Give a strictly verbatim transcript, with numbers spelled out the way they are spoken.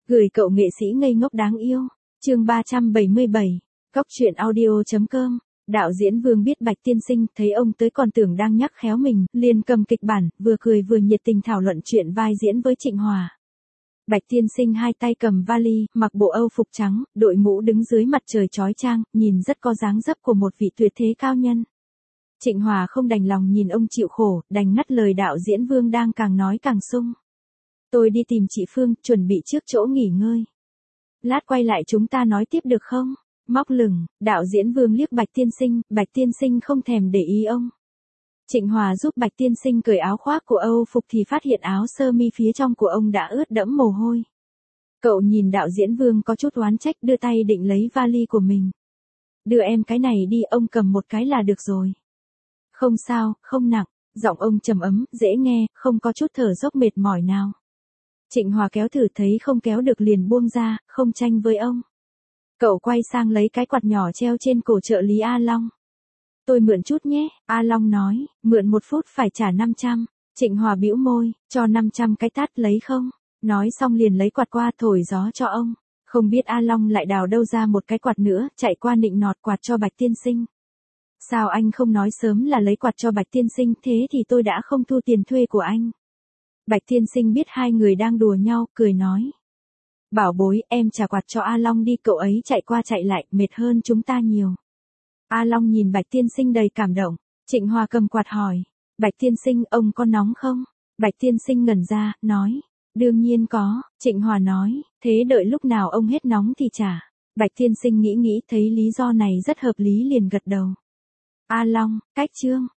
Gửi cậu nghệ sĩ ngây ngốc đáng yêu. Chương ba trăm bảy mươi bảy. Cóc truyện audio chấm com. Đạo diễn Vương biết Bạch tiên sinh, thấy ông tới còn tưởng đang nhắc khéo mình, liền cầm kịch bản, vừa cười vừa nhiệt tình thảo luận chuyện vai diễn với Trịnh Hòa. Bạch tiên sinh hai tay cầm vali, mặc bộ âu phục trắng, đội mũ đứng dưới mặt trời chói chang, nhìn rất có dáng dấp của một vị tuyệt thế cao nhân. Trịnh Hòa không đành lòng nhìn ông chịu khổ, đành ngắt lời đạo diễn Vương đang càng nói càng sung. Tôi đi tìm chị Phương, chuẩn bị trước chỗ nghỉ ngơi. Lát quay lại chúng ta nói tiếp được không? Móc lửng, đạo diễn Vương liếc Bạch tiên sinh, Bạch tiên sinh không thèm để ý ông. Trịnh Hòa giúp Bạch tiên sinh cởi áo khoác của âu phục thì phát hiện áo sơ mi phía trong của ông đã ướt đẫm mồ hôi. Cậu nhìn đạo diễn Vương có chút oán trách, đưa tay định lấy vali của mình. Đưa em cái này đi, ông cầm một cái là được rồi. Không sao, không nặng, giọng ông trầm ấm, dễ nghe, không có chút thở dốc mệt mỏi nào. Trịnh Hòa kéo thử thấy không kéo được liền buông ra, không tranh với ông. Cậu quay sang lấy cái quạt nhỏ treo trên cổ trợ lý A Long. Tôi mượn chút nhé, A Long nói, mượn một phút phải trả năm trăm. Trịnh Hòa bĩu môi, cho năm trăm cái tát lấy không? Nói xong liền lấy quạt qua thổi gió cho ông. Không biết A Long lại đào đâu ra một cái quạt nữa, chạy qua nịnh nọt quạt cho Bạch tiên sinh. Sao anh không nói sớm là lấy quạt cho Bạch tiên sinh, thế thì tôi đã không thu tiền thuê của anh. Bạch tiên sinh biết hai người đang đùa nhau, cười nói. Bảo bối, em trả quạt cho A Long đi, cậu ấy chạy qua chạy lại, mệt hơn chúng ta nhiều. A Long nhìn Bạch tiên sinh đầy cảm động. Trịnh Hòa cầm quạt hỏi. Bạch tiên sinh, ông có nóng không? Bạch tiên sinh ngẩn ra, nói. Đương nhiên có, Trịnh Hòa nói, thế đợi lúc nào ông hết nóng thì trả. Bạch tiên sinh nghĩ nghĩ thấy lý do này rất hợp lý liền gật đầu. A Long, cách chương.